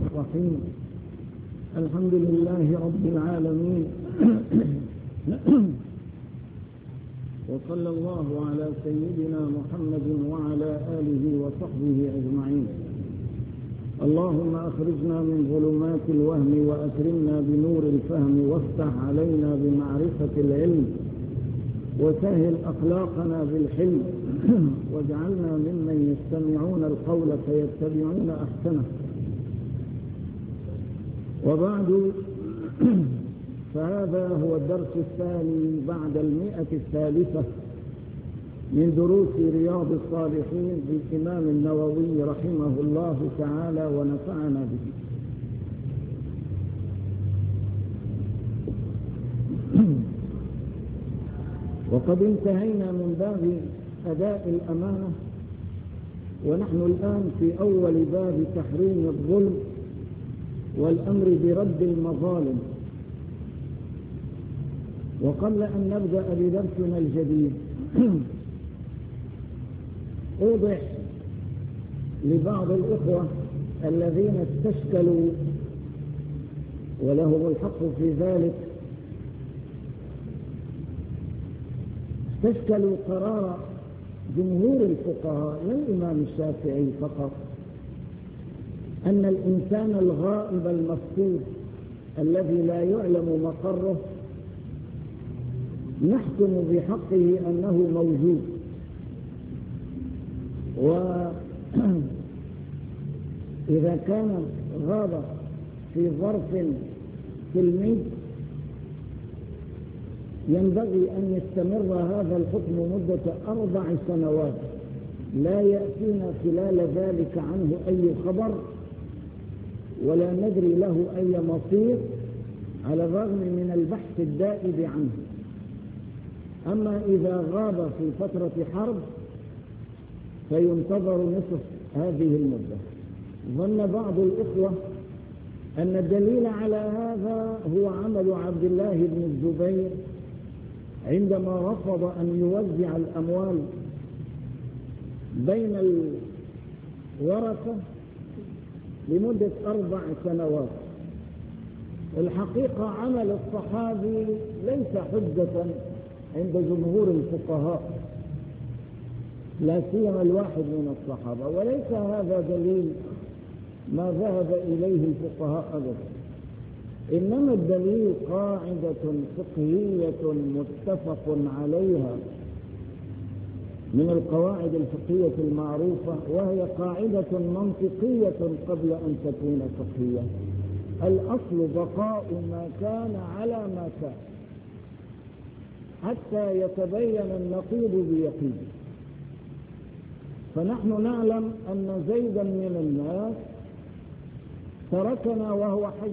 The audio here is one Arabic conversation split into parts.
الرحيم. الحمد لله رب العالمين وصلى الله على سيدنا محمد وعلى آله وصحبه أجمعين. اللهم أخرجنا من ظلمات الوهم وأكرمنا بنور الفهم وافتح علينا بمعرفة العلم وسهل أخلاقنا بالحلم واجعلنا ممن يستمعون القول فيتبعون أحسنه. وبعد، فهذا هو الدرس الثاني بعد 100 من دروس رياض الصالحين للإمام النووي رحمه الله تعالى ونفعنا به. وقد انتهينا من باب أداء الأمانة، ونحن الآن في أول باب تحريم الظلم والأمر برد المظالم. وقبل أن نبدأ بدرسنا الجديد أوضح لبعض الإخوة الذين استشكلوا ولهم الحق في ذلك، استشكلوا قرار جمهور الفقهاء للإمام الشافعي فقط أن الإنسان الغائب المفقود الذي لا يعلم مقره نحكم بحقه أنه موجود، وإذا كان غاب في ظرف سلمي ينبغي أن يستمر هذا الحكم مدة 4 سنوات لا يأتينا خلال ذلك عنه أي خبر ولا ندري له أي مصير، على الرغم من البحث الدائب عنه. أما إذا غاب في فترة حرب فينتظر نصف هذه المدة. ظن بعض الإخوة أن الدليل على هذا هو عمل عبد الله بن الزبير عندما رفض أن يوزع الأموال بين الورثة لمدة 4 سنوات. الحقيقة عمل الصحابي ليس حجة عند جمهور الفقهاء، لا سيما الواحد من الصحابة، وليس هذا دليل ما ذهب إليه الفقهاء أبدا، إنما الدليل قاعدة فقهية متفق عليها من القواعد الفقهية المعروفة، وهي قاعدة منطقية قبل أن تكون فقهية. الأصل بقاء ما كان على ما كان حتى يتبين النقيض بيقين. فنحن نعلم أن زيدا من الناس تركنا وهو حي،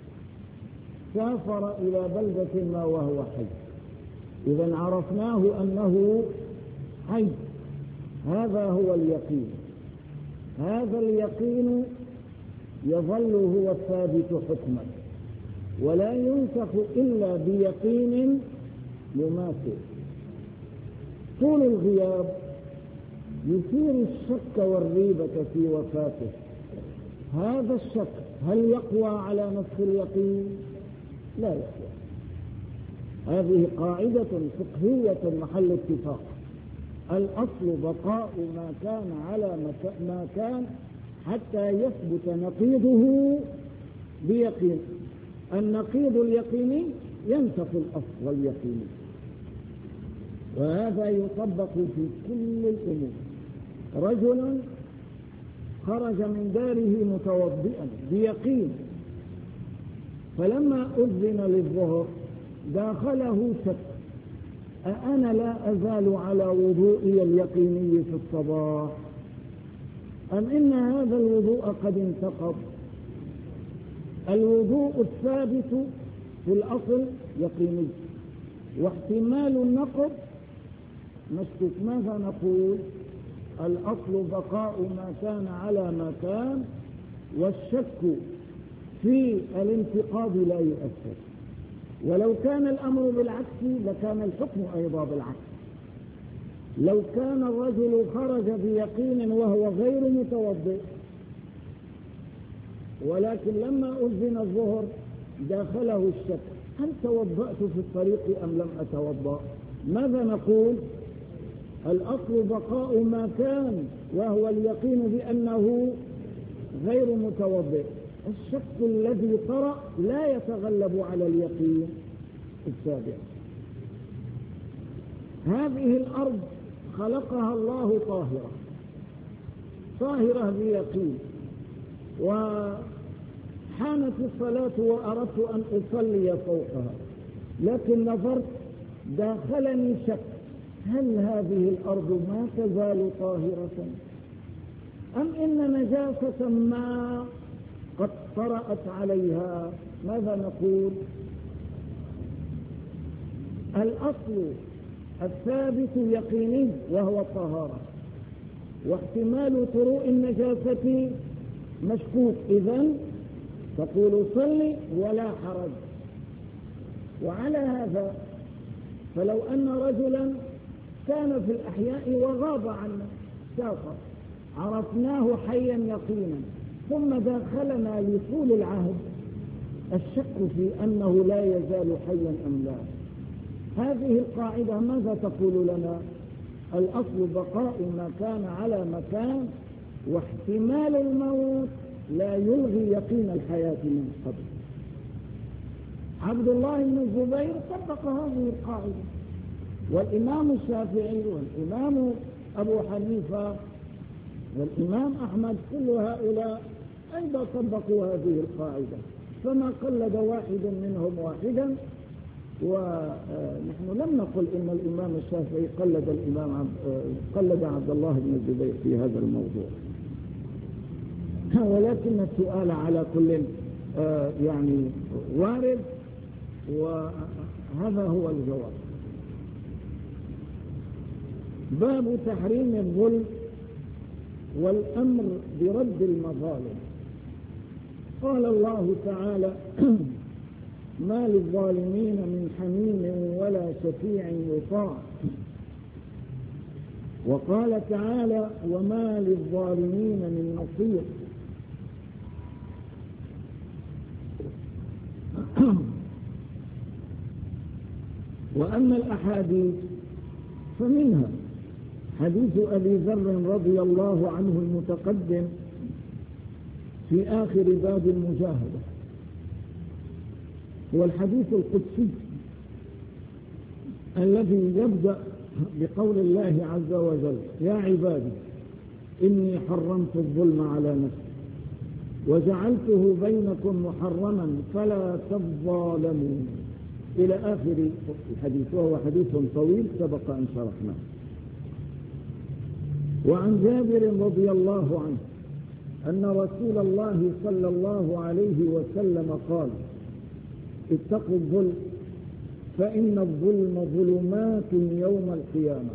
سافر إلى بلدة ما وهو حي، إذا عرفناه أنه حي. هذا هو اليقين. هذا اليقين يظل هو الثابت حكما ولا ينسخ إلا بيقين مماثل. طول الغياب يثير الشك والريبة في وفاته. هذا الشك هل يقوى على نسخ اليقين؟ لا يقوى. هذه قاعدة فقهية محل اتفاق. الأصل بقاء ما كان على ما كان حتى يثبت نقيضه بيقين. النقيض اليقيني ينسخ الأصل اليقيني، وهذا يطبق في كل الأمور. رجل خرج من داره متوضئا بيقين، فلما أذن للظهر داخله شك: أأنا لا أزال على وضوئي اليقيني في الصباح أم إن هذا الوضوء قد انتقض؟ الوضوء الثابت في الأصل يقيني، واحتمال النقض مشكوك. ماذا نقول؟ الأصل بقاء ما كان على ما كان، والشك في الانتقاض لا يؤثر. ولو كان الأمر بالعكس لكان الحكم أيضا بالعكس. لو كان الرجل خرج بيقين وهو غير متوضئ ولكن لما أذن الظهر داخله الشك: هل توضأت في الطريق أم لم أتوضأ؟ ماذا نقول؟ الأصل بقاء ما كان، وهو اليقين بأنه غير متوضئ. الشك الذي طرأ لا يتغلب على اليقين السابق. هذه الأرض خلقها الله طاهرة، طاهرة بيقين، وحانت الصلاة وأردت أن أصلي فوقها، لكن نظرت داخلني شك: هل هذه الأرض ما تزال طاهرة أم إن نجاسة ما قد طرأت عليها؟ ماذا نقول؟ الأصل الثابت يقيني وهو الطهارة، واحتمال طروء النجاسة مشكوك، إذن تقول صلي ولا حرج. وعلى هذا فلو أن رجلا كان في الأحياء وغاب عنا، سافر، عرفناه حيا يقينا، ثم داخلنا لطول العهد الشك في أنه لا يزال حيا أم لا. هذه القاعدة ماذا تقول لنا؟ الأصل بقاء ما كان على مكان، واحتمال الموت لا يلغي يقين الحياة من قبل. عبد الله بن الزبير طبق هذه القاعدة، والإمام الشافعي والإمام أبو حنيفة والإمام أحمد كل هؤلاء أيضا طبقوا هذه القاعدة، فما قلد واحد منهم واحدا. ونحن لم نقل إن الإمام الشافعي قلد عبد الله بن الزبير في هذا الموضوع، ولكن السؤال على كل يعني وارد، وهذا هو الجواب. باب تحريم الظلم والأمر برد المظالم. قال الله تعالى: ما للظالمين من حميم ولا شفيع يطاع. وقال تعالى: وما للظالمين من نصير. وأما الأحاديث فمنها حديث أبي ذر رضي الله عنه المتقدم في آخر باب المجاهدة، هو الحديث القدسي الذي يبدأ بقول الله عز وجل: يا عبادي إني حرمت الظلم على نفسي وجعلته بينكم محرما فلا تظالموا، إلى آخر الحديث، وهو حديث طويل سبق أن شرحناه. وعن جابر رضي الله عنه أن رسول الله صلى الله عليه وسلم قال: اتقوا الظلم فإن الظلم ظلمات يوم القيامة،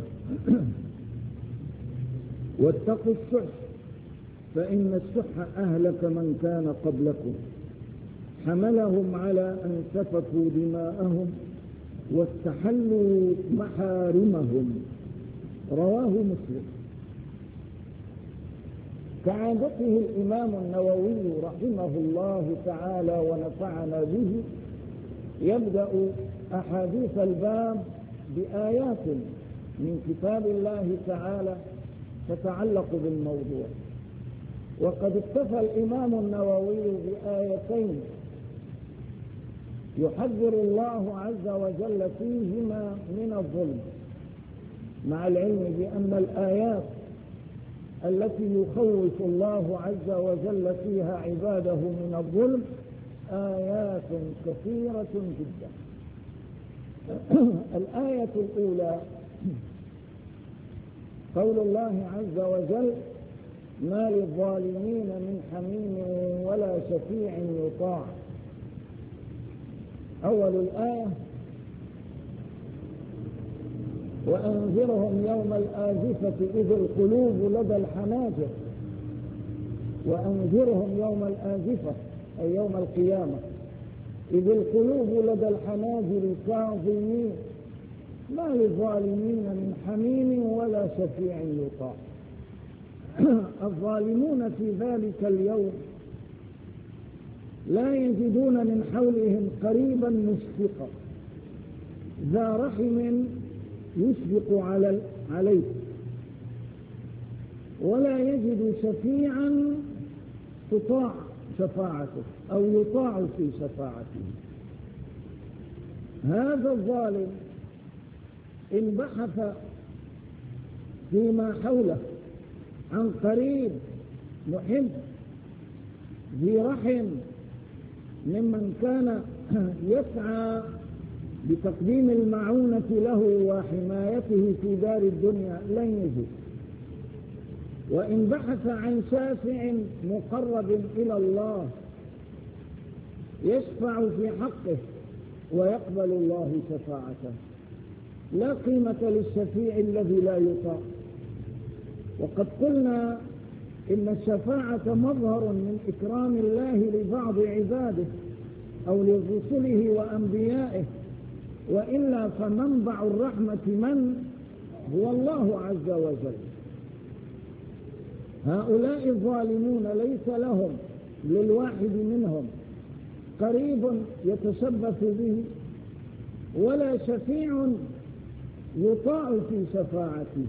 واتقوا السحت فإن السحت أهلك من كان قبلكم، حملهم على أن سفكوا دماءهم واستحلوا محارمهم. رواه مسلم. كعادته الإمام النووي رحمه الله تعالى ونفعنا به يبدأ أحاديث الباب بآيات من كتاب الله تعالى تتعلق بالموضوع، وقد اكتفى الإمام النووي بآيتين يحذر الله عز وجل فيهما من الظلم، مع العلم بأن الآيات التي يخوف الله عز وجل فيها عباده من الظلم آيات كثيرة جدا. الآية الأولى قول الله عز وجل: ما للظالمين من حميم ولا شفيع يطاع. أول الآية: وأنذرهم يوم الآزفة إذ القلوب لدى الحناجر. وأنذرهم يوم الآزفة أي يوم القيامة إذ القلوب لدى الحناجر كاظمين ما للظالمين من حميم ولا شفيع يطاع. الظالمون في ذلك اليوم لا يجدون من حولهم قريبا مشفقا ذا رحم يشفق عليه، ولا يجد شفيعا تطاع شفاعته أو يطاع في شفاعته. هذا الظالم إن بحث فيما حوله عن قريب محب ذي رحم ممن كان يسعى بتقديم المعونة له وحمايته في دار الدنيا لن يجد. وإن بحث عن شافع مقرب إلى الله يشفع في حقه ويقبل الله شفاعته، لا قيمة للشفيع الذي لا يطاع. وقد قلنا إن الشفاعة مظهر من إكرام الله لبعض عباده أو لرسله وأنبيائه، وإلا فمنبع الرحمة من هو الله عز وجل. هؤلاء الظالمون ليس لهم للواحد منهم قريب يتشبث به ولا شفيع يطاع في شفاعته،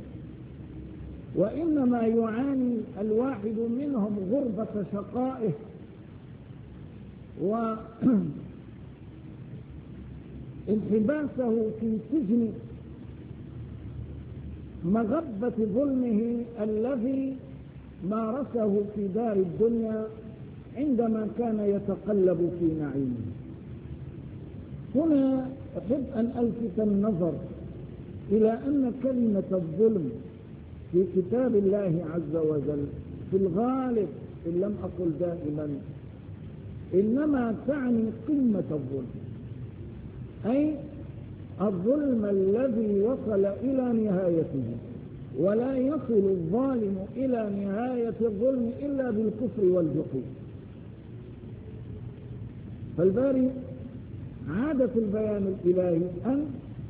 وإنما يعاني الواحد منهم غربة شقائه وانحباسه في سجن مغبة ظلمه الذي مارسه في دار الدنيا عندما كان يتقلب في نعيمه. هنا أحب أن ألفت النظر إلى أن كلمة الظلم في كتاب الله عز وجل في الغالب إن لم أقل دائما إنما تعني قمة الظلم، أي الظلم الذي وصل إلى نهايته، ولا يصل الظالم إلى نهاية الظلم إلا بالكفر والجحود. فالباري عادة البيان الإلهي أن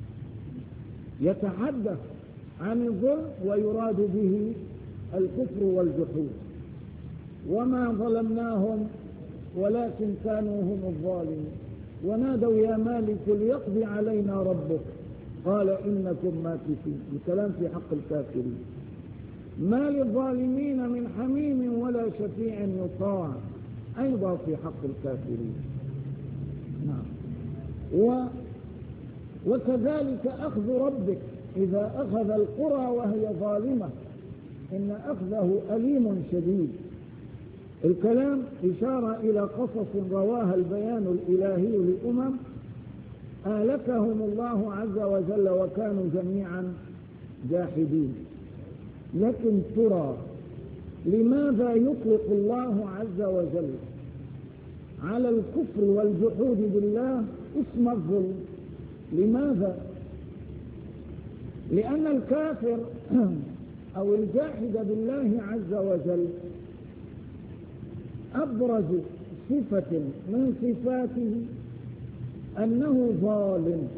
يتحدث عن الظلم ويراد به الكفر والجحود. وما ظلمناهم ولكن كانوا هم الظالمين، ونادوا يا مالك ليقضي علينا ربك قال إنكم ماكثون. الكلام في حق الكافرين. ما للظالمين من حميم ولا شفيع يطاع، أيضا في حق الكافرين. وكذلك أخذ ربك إذا أخذ القرى وهي ظالمة إن أخذه أليم شديد. الكلام إشارة إلى قصص رواها البيان الإلهي لأمم أهلكهم الله عز وجل وكانوا جميعا جاحدين. لكن ترى لماذا يطلق الله عز وجل على الكفر والجحود بالله اسم الظلم؟ لماذا؟ لأن الكافر أو الجاحد بالله عز وجل أبرز صفة من صفاته أنه ظالم،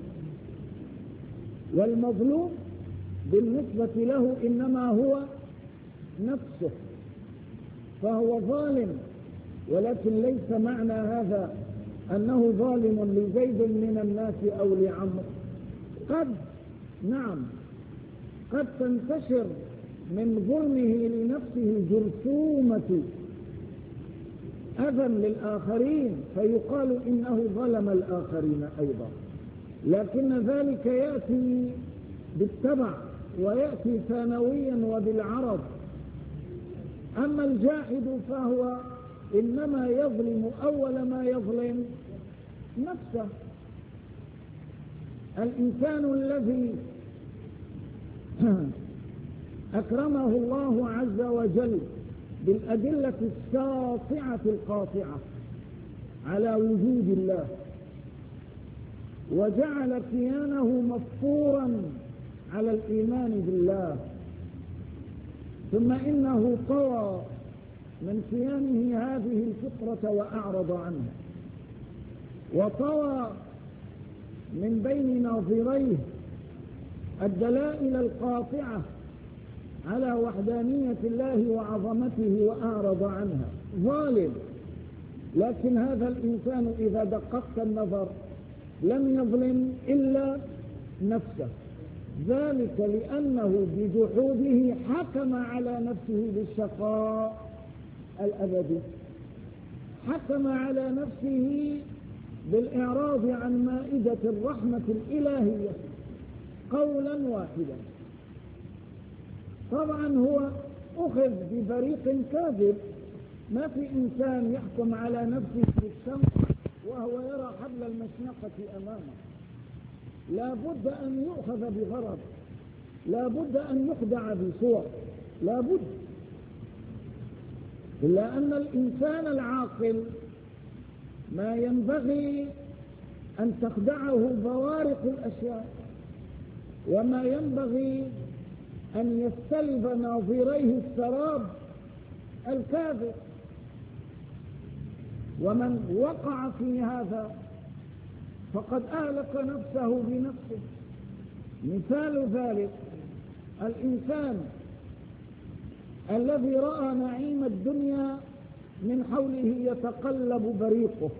والمظلوم بالنسبة له إنما هو نفسه، فهو ظالم. ولكن ليس معنى هذا أنه ظالم لزيد من الناس أو لعمر. قد تنتشر من ظلمه لنفسه جرثومة أذى للآخرين فيقال إنه ظلم الآخرين أيضا، لكن ذلك يأتي بالتبع ويأتي ثانويا وبالعرض. أما الجاحد فهو إنما يظلم أول ما يظلم نفسه. الإنسان الذي أكرمه الله عز وجل بالأدلة الساطعة القاطعة على وجود الله وجعل كيانه مفطورا على الإيمان بالله، ثم إنه طوى من كيانه هذه الفطرة وأعرض عنها، وطوى من بين ناظريه الدلائل القاطعة على وحدانية الله وعظمته وأعرض عنها. ظالم لكن هذا الإنسان إذا دققت النظر لم يظلم إلا نفسه، ذلك لأنه بجحوده حكم على نفسه بالشقاء الأبدي، حكم على نفسه بالإعراض عن مائدة الرحمة الإلهية قولا واحدا. طبعا هو أخذ ببريق كاذب، ما في إنسان يحكم على نفسه بالشمس وهو يرى حبل المشنقة أمامه، لا بد أن يؤخذ بغرض، لا بد أن يخدع بصور، لا بد، إلا أن الإنسان العاقل ما ينبغي أن تخدعه بوارق الأشياء، وما ينبغي أن يستلب ناظريه السراب الكاذب. ومن وقع في هذا فقد أهلك نفسه بنفسه. مثال ذلك الإنسان الذي رأى نعيم الدنيا من حوله يتقلب بريقه،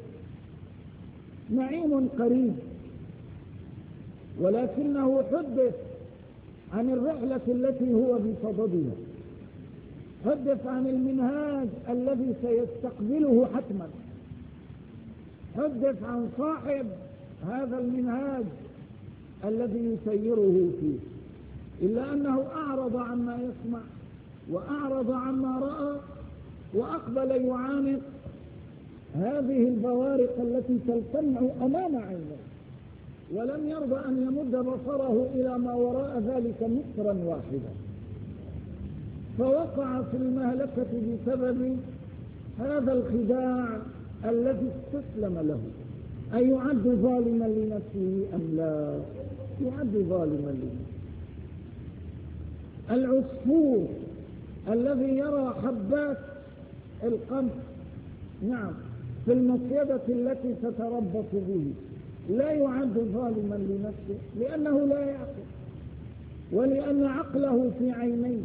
نعيم قريب، ولكنه حدث عن الرحلة التي هو بصددها، حدث عن المنهاج الذي سيستقبله حتما، حدث عن صاحب هذا المنهاج الذي يسيره فيه، إلا أنه أعرض عما يسمع وأعرض عما رأى وأقبل يعانق هذه البوارق التي تلتمع أمام عينه، ولم يرضى أن يمد بصره إلى ما وراء ذلك مترا واحدا، فوقع في المهلكة بسبب هذا الخداع الذي استسلم له. أيعد ظالما لنفسه أم لا؟ يعد ظالما لنفسه. العصفور الذي يرى حبات القمح نعم في المصيدة التي تتربص به لا يعد ظالما لنفسه، لأنه لا يعقل، ولأن عقله في عينيه.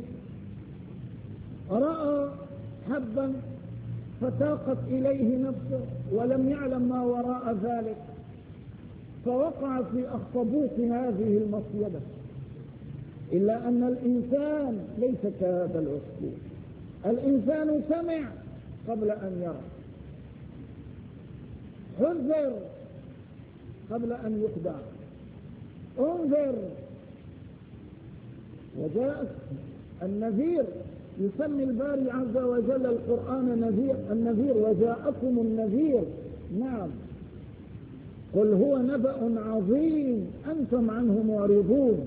رأى حبا فتاقت إليه نفسه ولم يعلم ما وراء ذلك، فوقع في أخطبوط هذه المصيدة. إلا أن الإنسان ليس كهذا العصفور، الإنسان سمع قبل أن يرى، حذر قبل أن يخدع، انذر. وجاء النذير، يسمي الباري عز وجل القرآن النذير، وجاءكم النذير. نعم، قل هو نبأ عظيم أنتم عنه معرضون.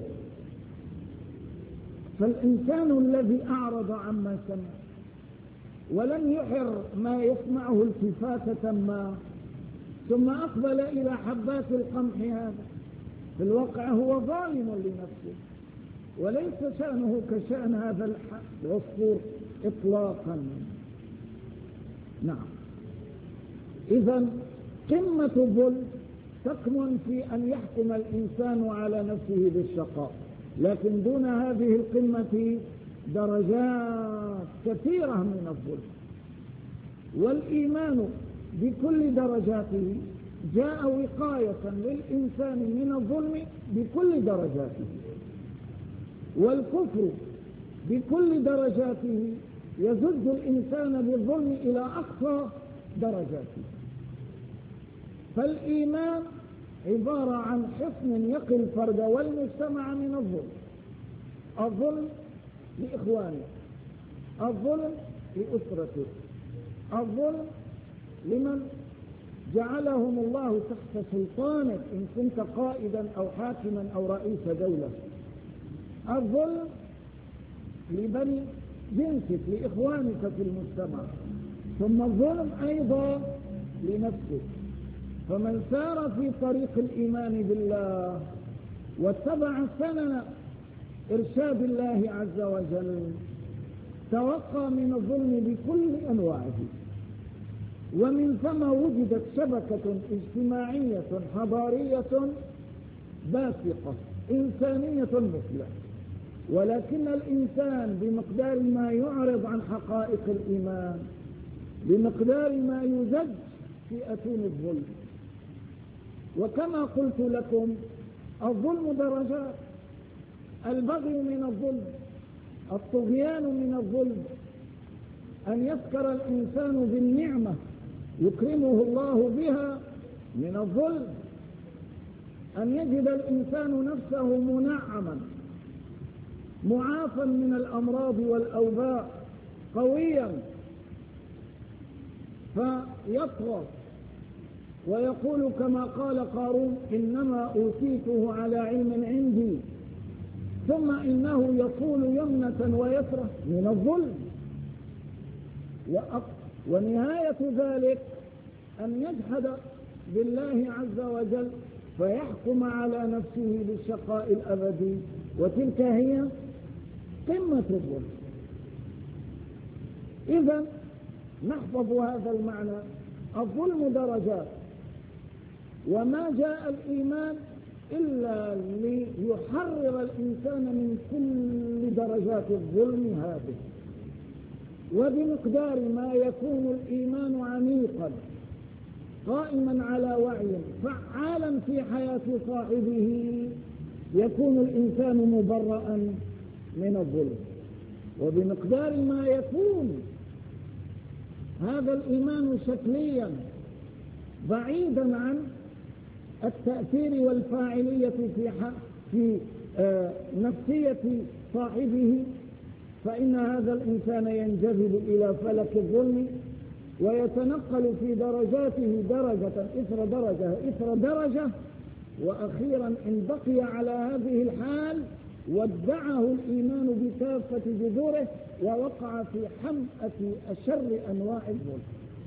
فالإنسان الذي أعرض عما سمع ولم يحر ما يسمعه التفاتة ما، ثم أقبل إلى حبات القمح هذا، في الواقع هو ظالم لنفسه، وليس شأنه كشأن هذا العصفور إطلاقا. نعم، إذن قمة الظلم تكمن في أن يحكم الإنسان على نفسه بالشقاء، لكن دون هذه القمة درجات كثيرة من الظلم. والإيمان بكل درجاته جاء وقاية للإنسان من الظلم بكل درجاته، والكفر بكل درجاته يزج الإنسان بالظلم إلى أقصى درجاته. فالإيمان عبارة عن حصن يقي الفرد والمجتمع من الظلم، الظلم لإخوانه، الظلم لأسرته، الظلم لمن جعلهم الله تحت سلطانك إن كنت قائدا أو حاكما أو رئيس دولة، الظلم لبني جنسك لإخوانك في المجتمع، ثم الظلم أيضا لنفسك. فمن سار في طريق الإيمان بالله واتبع سنن إرشاد الله عز وجل توقى من الظلم بكل أنواعه. ومن ثم وجدت شبكة اجتماعية حضارية باسقة إنسانية مثلى، ولكن الإنسان بمقدار ما يعرض عن حقائق الإيمان بمقدار ما يزج في أتون الظلم. وكما قلت لكم الظلم درجات، البغي من الظلم، الطغيان من الظلم، أن يسكر الإنسان بالنعمة يكرمه الله بها من الظلم، أن يجد الإنسان نفسه منعما معافا من الأمراض والأوباء قويا فيطغى ويقول كما قال قارون إنما أوتيته على علم عندي، ثم إنه يقول يمنة ويسرة من الظلم. ونهاية ذلك أن يجحد بالله عز وجل فيحكم على نفسه بالشقاء الأبدي، وتلك هي قمة الظلم. إذن نحفظ هذا المعنى، الظلم درجات، وما جاء الإيمان إلا ليحرر الإنسان من كل درجات الظلم هذه. وبمقدار ما يكون الإيمان عميقا قائما على وعي فعالا في حياة صاحبه يكون الإنسان مبرأ من الظلم. وبمقدار ما يكون هذا الإيمان شكليا بعيدا عن التأثير والفاعلية في نفسية صاحبه، فإن هذا الإنسان ينجذب إلى فلك الظلم ويتنقل في درجاته درجة إثر درجة إثر درجة، وأخيرا إن بقي على هذه الحال ودعه الإيمان بكافة جذوره ووقع في حمأة أشر أنواع الظلم.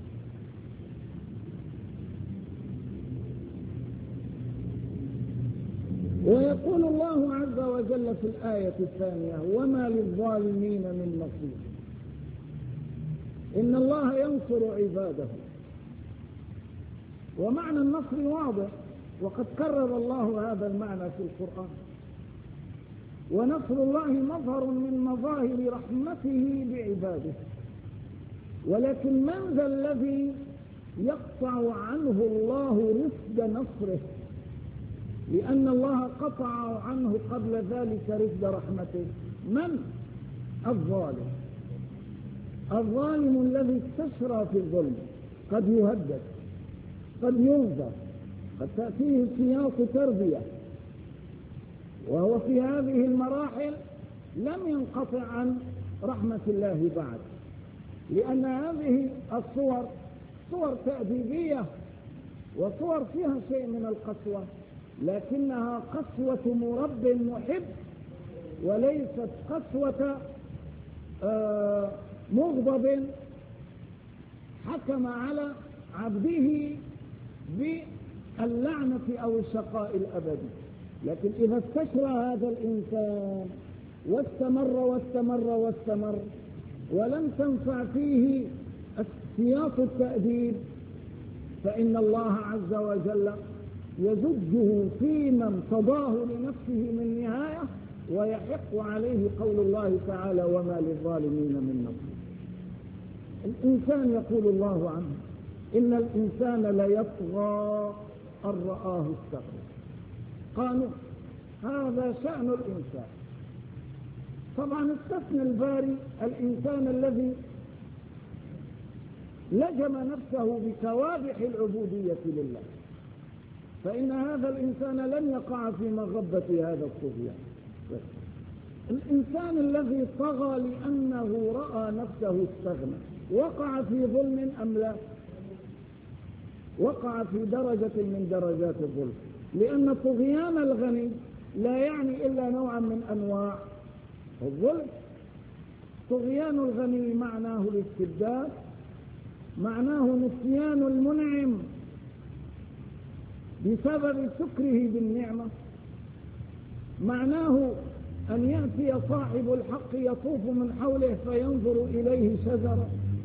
ويقول الله عز وجل في الآية الثانية وما للظالمين من نصير. إن الله ينصر عباده، ومعنى النصر واضح وقد كرر الله هذا المعنى في القرآن. ونصر الله مظهر من مظاهر رحمته بعباده، ولكن من ذا الذي يقطع عنه الله رفد نصره؟ لأن الله قطع عنه قبل ذلك رفد رحمته. من؟ الظالم. الظالم الذي استشرى في الظلم قد يهدد، قد ينذر، قد تأتيه سياق تربية، وهو في هذه المراحل لم ينقطع عن رحمة الله بعد، لأن هذه الصور صور تأديبية وصور فيها شيء من القسوة، لكنها قسوة مرب محب وليست قسوة مغضب حكم على عبده باللعنة أو الشقاء الأبدي. لكن إذا استشرى هذا الإنسان واستمر ولم تنفع فيه سياق التأديب، فإن الله عز وجل يزجه فيما ارتضاه لنفسه من نهاية، ويحق عليه قول الله تعالى وما للظالمين من نصير. الإنسان يقول الله عنه إن الإنسان ليطغى أن رآه استغنى. قالوا هذا شأن الإنسان. طبعا استثنى الباري الإنسان الذي لجم نفسه بكوابح العبودية لله، فإن هذا الإنسان لن يقع في مغبة هذا الطغيان. الإنسان الذي طغى لأنه رأى نفسه استغنى وقع في ظلم أم لا؟ وقع في درجة من درجات الظلم، لأن طغيان الغني لا يعني إلا نوعا من أنواع الظلم. طغيان الغني معناه الاستبداد، معناه نسيان المنعم بسبب سكره بالنعمة، معناه أن يأتي صاحب الحق يطوف من حوله فينظر إليه شجرة،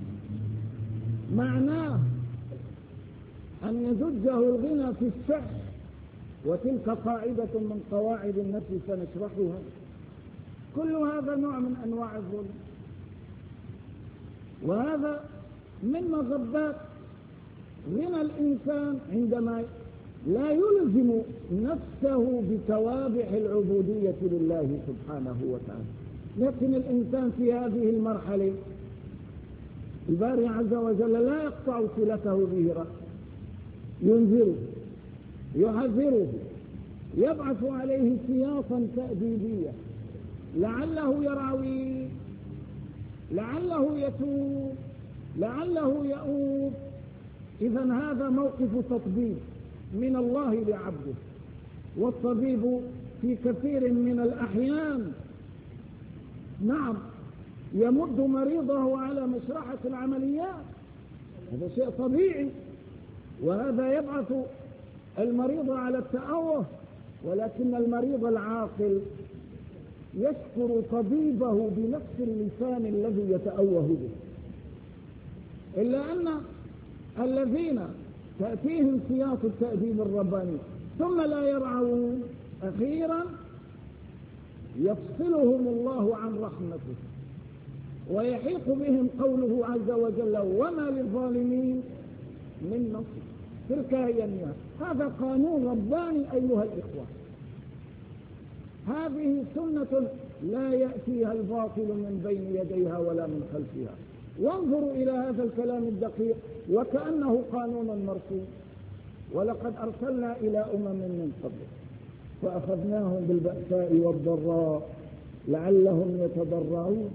معناه أن يزجه الغنى في الشح، وتلك قاعدة من قواعد النفس سنشرحها. كل هذا نوع من أنواع الظلم، وهذا من مغبات غنى الإنسان عندما لا يلزم نفسه بتوابع العبودية لله سبحانه وتعالى. لكن الإنسان في هذه المرحلة الباري عز وجل لا يقطع صلته به رأس، ينذره، يحذره، يبعث عليه سياصا تأديبية لعله يرعوي، لعله يتوب، لعله يؤوب. إذا هذا موقف تطبيب من الله لعبده، والطبيب في كثير من الأحيان نعم يمد مريضه على مشرحة العمليات، هذا شيء طبيعي، وهذا يبعث المريض على التأوه، ولكن المريض العاقل يشكر طبيبه بنفس اللسان الذي يتأوه به. إلا أن الذين تأتيهم سياط التأديب الرباني ثم لا يرعون أخيرا يفصلهم الله عن رحمته، ويحيق بهم قوله عز وجل وما للظالمين من نصير. تلك هي النهاية. هذا قانون رباني أيها الإخوة، هذه سنة لا يأتيها الباطل من بين يديها ولا من خلفها. وانظروا إلى هذا الكلام الدقيق وكأنه قانون مرسوم. ولقد أرسلنا إلى من قبل فأخذناهم بالبأساء والضراء لعلهم يتضرعون،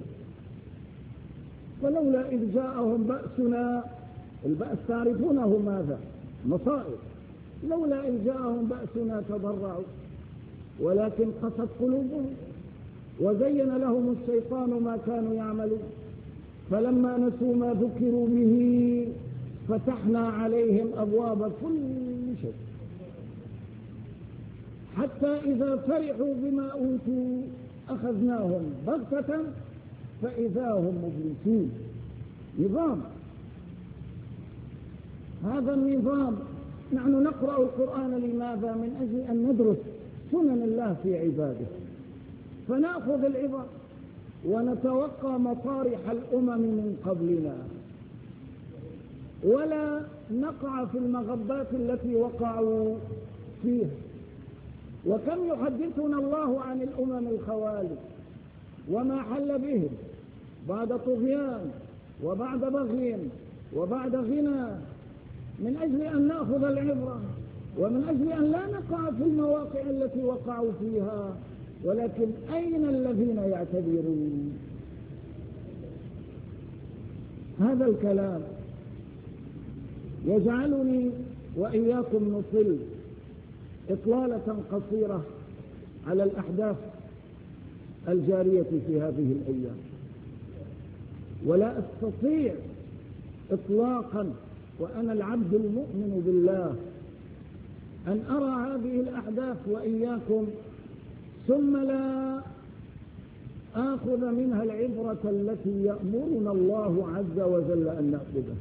فلولا إذ جاءهم بأسنا، البأس تعرفونه ماذا؟ مصائب. لولا إذ جاءهم بأسنا تضرعوا ولكن قست قلوبهم وزين لهم الشيطان ما كانوا يعملون، فلما نسوا ما ذكروا به فتحنا عليهم أبواب كل شيء حتى إذا فرحوا بما أوتوا أخذناهم بغتة فإذا هم مبلسون. نظام، هذا النظام. نحن نقرأ القرآن لماذا؟ من أجل أن ندرس سنن الله في عباده، فنأخذ العبر ونتوقع مطارح الأمم من قبلنا، ولا نقع في المغبات التي وقعوا فيها. وكم يحدثنا الله عن الأمم الخوالي وما حل بهم بعد طغيان وبعد بغي وبعد غنى، من أجل أن نأخذ العبرة ومن أجل أن لا نقع في المواقع التي وقعوا فيها. ولكن أين الذين يعتبرون؟ هذا الكلام يجعلني وإياكم نصل إطلالة قصيرة على الأحداث الجارية في هذه الأيام، ولا أستطيع إطلاقا وأنا العبد المؤمن بالله أن أرى هذه الأحداث وإياكم ثم لا آخذ منها العبرة التي يأمرنا الله عز وجل أن نأخذها.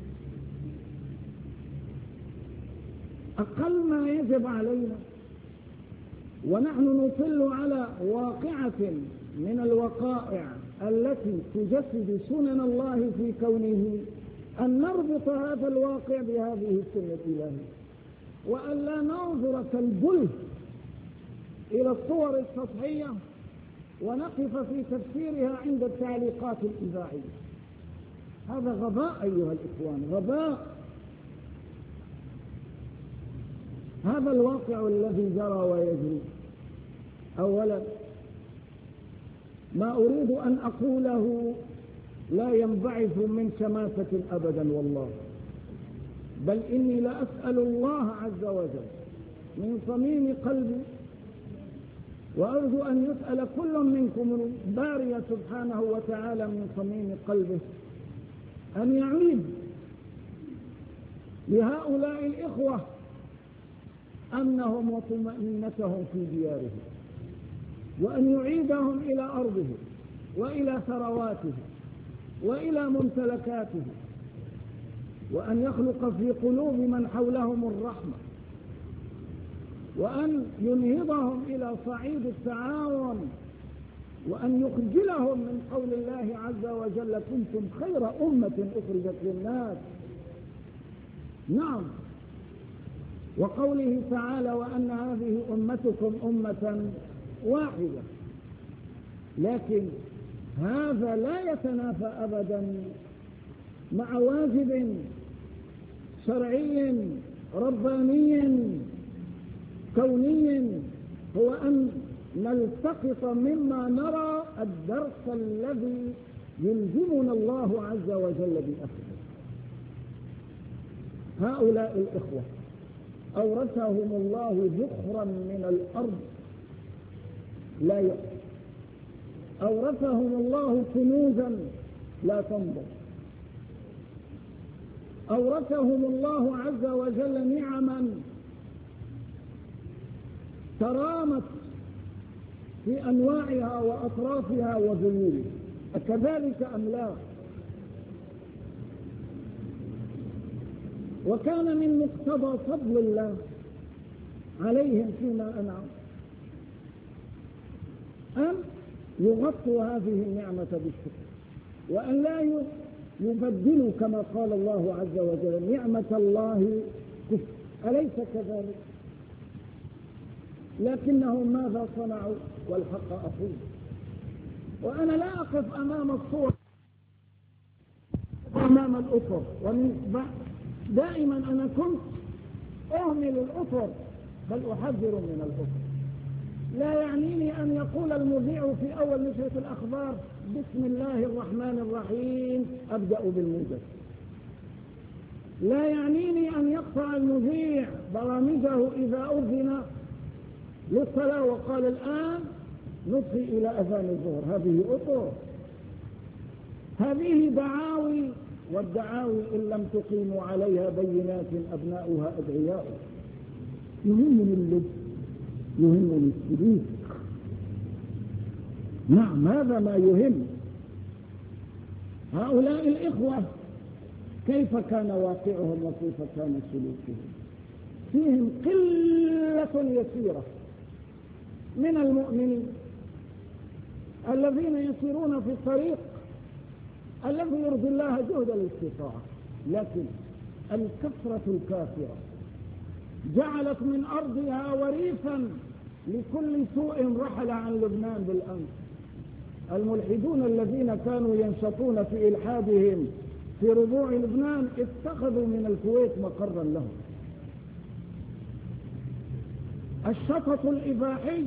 أقل ما يجب علينا ونحن نطل على واقعة من الوقائع التي تجسد سنن الله في كونه أن نربط هذا الواقع بهذه السنة الإلهية، وأن لا ننظر كالبله إلى الصور السطحية ونقف في تفسيرها عند التعليقات الإذاعية. هذا غباء أيها الإخوان، غباء. هذا الواقع الذي جرى ويجري، أولا ما أريد أن أقوله لا ينبعث من شماتة أبدا والله، بل إني لأسأل الله عز وجل من صميم قلبي، وأرجو أن يسأل كل منكم الباري سبحانه وتعالى من صميم قلبه أن يعيد لهؤلاء الإخوة أمنهم وطمأنينتهم في ديارهم، وأن يعيدهم إلى أرضهم وإلى ثرواتهم وإلى ممتلكاتهم، وأن يخلق في قلوب من حولهم الرحمة، وأن ينهضهم إلى صعيد التعاون وأن يخجلهم من قول الله عز وجل كنتم خير أمة أخرجت للناس. نعم، وقوله تعالى وأن هذه أمتكم أمة واحدة. لكن هذا لا يتنافى أبدا مع واجب شرعي رباني كوني، هو أن نلتقط مما نرى الدرس الذي يلزمنا الله عز وجل بأخذه. هؤلاء الإخوة أورثهم الله ذخرا من الأرض لا يأتي، أورثهم الله كنوزا لا تنضب، أورثهم الله عز وجل نعما ترامت في أنواعها وأطرافها وذيولها، أكذلك أم لا؟ وكان من مقتضى فضل الله عليهم فيما أنعم أن يغطوا هذه النعمة بالشكر، وأن لا يبدلوا كما قال الله عز وجل نعمة الله كفر، أليس كذلك؟ لكنهم ماذا صنعوا؟ والحق أقول، وأنا لا أقف أمام الصور أمام الأطر، دائما أنا كنت أهمل الأطر بل أحذر من الأطر. لا يعنيني أن يقول المذيع في أول نشرة الأخبار بسم الله الرحمن الرحيم أبدأ بالموجز، لا يعنيني أن يقطع المذيع برامجه إذا أذن للصلاة وقال الآن نضحي إلى أذان الظهر. هذه أطر، هذه دعاوي، والدعاوي إن لم تقيموا عليها بينات أبناؤها أدعياء. يهمني اللب، يهمني السلوك. نعم، هذا ما يهم. هؤلاء الإخوة كيف كان واقعهم وكيف كان سلوكهم؟ فيهم قلة يسيرة من المؤمنين الذين يسيرون في الطريق الذي يرضي الله جهد الاستطاعة، لكن الكثرة الكافرة جعلت من أرضها وريفا لكل سوء رحل عن لبنان بالأمس. الملحدون الذين كانوا ينشطون في إلحادهم في ربوع لبنان اتخذوا من الكويت مقرا لهم. الشطط الإباحي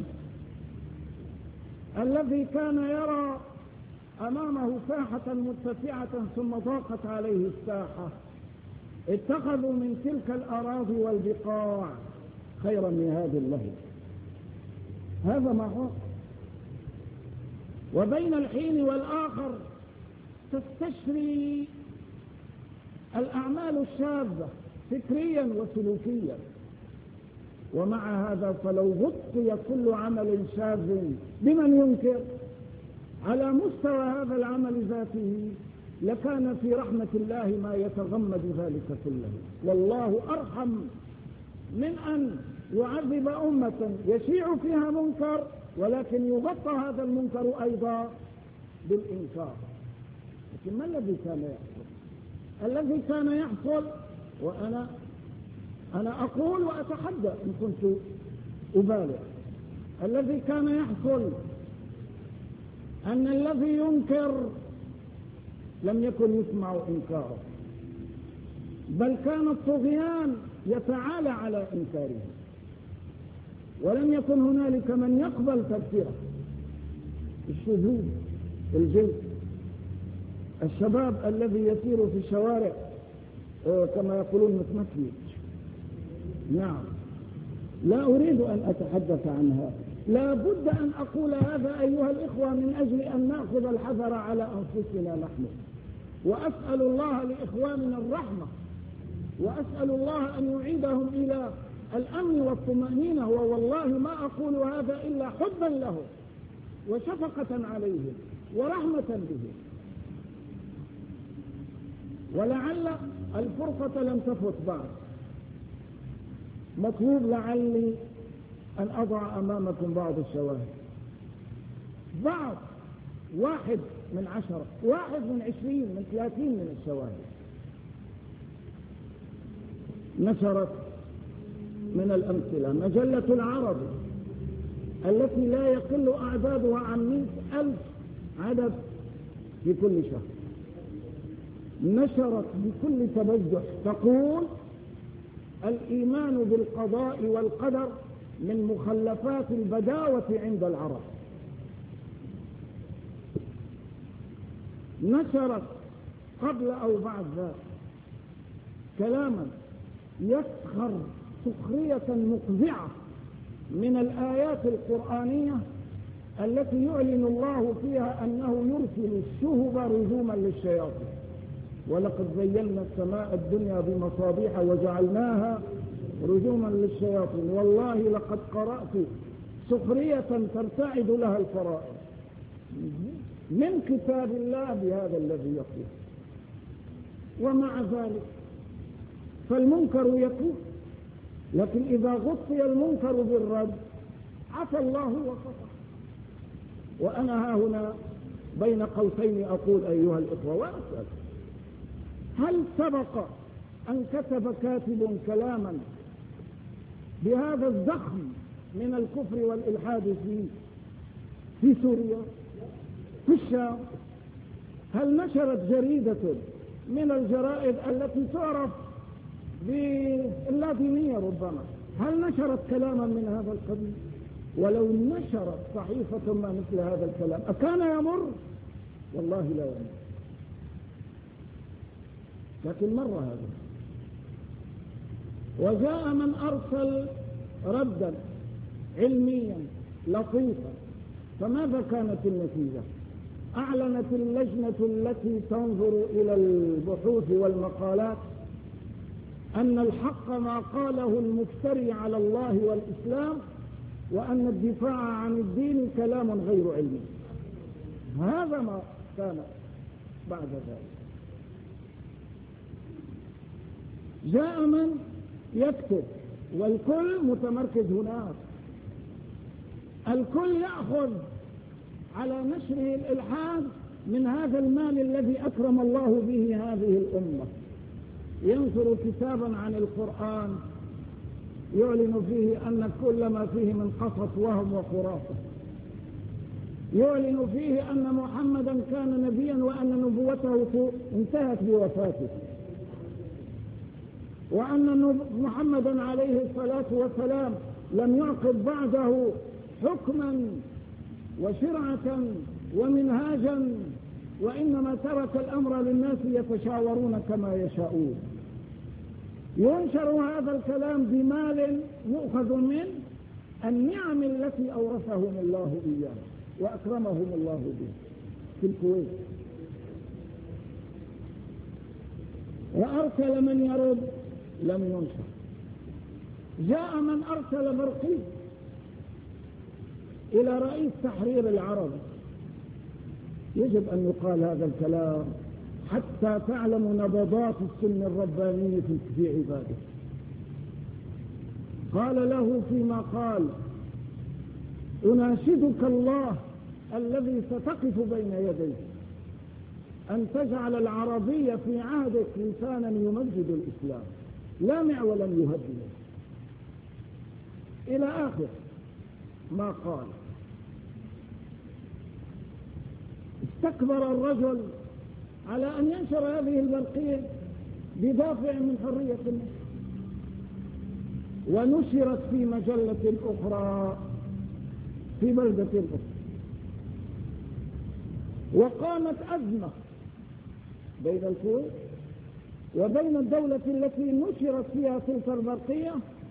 الذي كان يرى أمامه ساحة متسعة ثم ضاقت عليه الساحة، اتخذوا من تلك الأراضي والبقاع خيرا من هذا اللهو. هذا ما هو. وبين الحين والآخر تستشري الأعمال الشاذة فكريا وسلوكيا، ومع هذا فلو غطي كل عمل شاذ بمن ينكر على مستوى هذا العمل ذاته لكان في رحمة الله ما يتغمد ذلك كله. والله أرحم من أن يعذب أمة يشيع فيها منكر ولكن يغطى هذا المنكر أيضا بالإنكار. لكن ما الذي كان يحصل؟ الذي كان يحصل، وأنا أقول وأتحدى إن كنت أبالغ، الذي كان يحصل أن الذي ينكر لم يكن يسمع إنكاره، بل كان الطغيان يتعالى على إنكاره، ولم يكن هنالك من يقبل تبصيره. الشذوذ، الجنس، الشباب الذي يسير في الشوارع كما يقولون متمكن. نعم، لا أريد أن أتحدث عنها، لا بد أن أقول هذا أيها الإخوة من أجل أن نأخذ الحذر على أنفسنا نحن. وأسأل الله لإخواننا الرحمة، وأسأل الله أن يعيدهم إلى الأمن والطمأنينة، ووالله ما أقول هذا إلا حبا لهم وشفقة عليهم ورحمة بهم. ولعل الفرصة لم تفت بعد، مطلوب لعلي أن أضع أمامكم بعض الشواهد. بعض 1 من 10 1 من 20 من 30 من الشواهد نشرت من الأمثلة مجلة العرب التي لا يقل أعدادها عن 100,000 عدد في كل شهر، نشرت بكل تبجح تقول: الإيمان بالقضاء والقدر من مخلفات البداوة عند العرب. نشرت قبل أو بعد ذلك كلاما يسخر سخرية مقزعة من الآيات القرآنية التي يعلن الله فيها أنه يرسل الشهب رجوما للشياطين: ولقد زينا السماء الدنيا بمصابيح وجعلناها رجوما للشياطين والله لقد قرأت سخرية ترتعد لها الفرائض من كتاب الله بهذا الذي يقول. ومع ذلك فالمنكر يكون، لكن إذا غطي المنكر بالرد عفى الله وصفح. وأنا ها هنا بين قوسين أقول أيها الإخوة وأسأل: هل سبق أن كتب كاتب كلاما بهذا الزخم من الكفر والإلحاد في سوريا، في الشام؟ هل نشرت جريدة من الجرائد التي تعرف باللاتينية ربما، هل نشرت كلاما من هذا القبيل؟ ولو نشرت صحيفة ما مثل هذا الكلام أكان يمر؟ والله لا يمر. لكن مر هذا. وجاء من أرسل ردا علميا لطيفا، فماذا كانت النتيجة؟ أعلنت اللجنة التي تنظر إلى البحوث والمقالات أن الحق ما قاله المفتري على الله والإسلام، وأن الدفاع عن الدين كلام غير علمي. هذا ما كان بعد ذلك. جاء من يكتب والكل متمركز هناك، الكل يأخذ على نشره الإلحاد من هذا المال الذي أكرم الله به هذه الأمة. ينشر كتابا عن القرآن يعلن فيه أن كل ما فيه من قصص وهم وخرافة، يعلن فيه أن محمدا كان نبيا وأن نبوته انتهت بوفاته، وأن محمدا عليه الصلاة والسلام لم يعقب بعده حكما وشرعة ومنهاجا، وإنما ترك الأمر للناس يتشاورون كما يشاءون. ينشر هذا الكلام بمال يؤخذ من النعم التي أورثهم الله إياها وأكرمهم الله به في الكويت. وأرسل من يرد لم ينشر. جاء من أرسل برقي إلى رئيس تحرير العرب. يجب أن يقال هذا الكلام حتى تعلم نبضات السن الرباني في عباده. قال له فيما قال: أناشدك الله الذي ستقف بين يديه أن تجعل العربية في عهدك لسانا يمجد الإسلام لا معولا يهدمه، إلى آخر ما قال. استكبر الرجل على أن ينشر هذه البرقية بدافع من حرية النشر، ونشرت في مجلة أخرى في بلدة أخرى. وقامت أزمة بين الكويت وبين الدولة التي نشرت فيها تلك البرقية،